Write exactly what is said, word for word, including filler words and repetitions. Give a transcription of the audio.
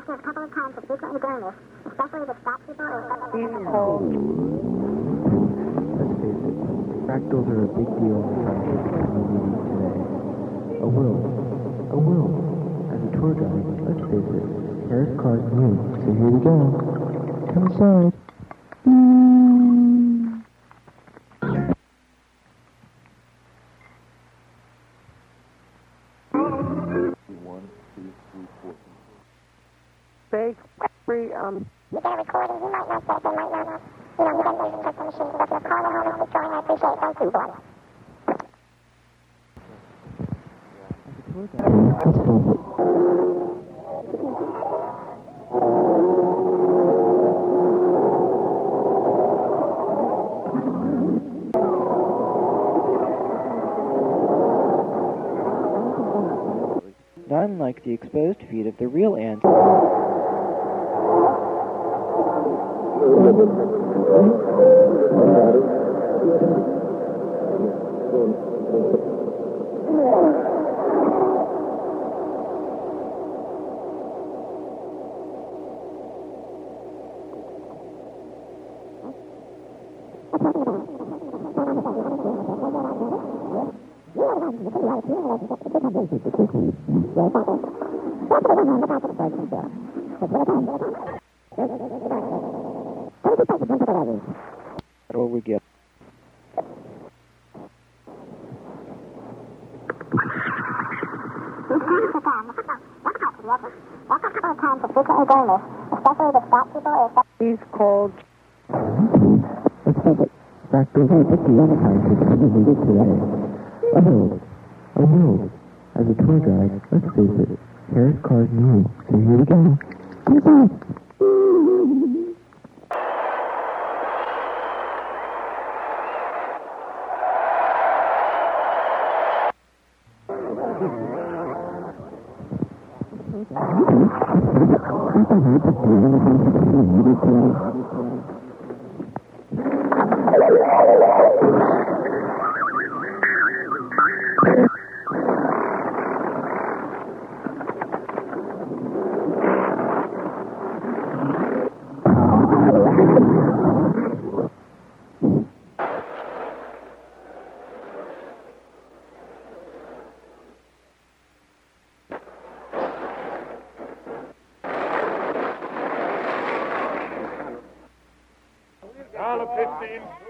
asked me a couple of times to frequently during this, especially to stop people or stuff. He's cold. Let's face it, fractals are a big deal in the scientific community today. A will. A will. As a tour guide, let's face it, Harris Carr's new, so here we go. Come inside. Fake, free, um... You get a recording, you might not say, they might not know. You know, you got those custom machines, but if you're calling home and destroying, I appreciate it. Thank you, boy. Let's face it. Not unlike the exposed feet of the real ants. What will we get? He's cold. Let's face it, fractals are a big deal in the scientific community today. A will. A will. As a tour guide, let's face it, Harris Carr's new, so here we go. Come inside. Dollar fifteen.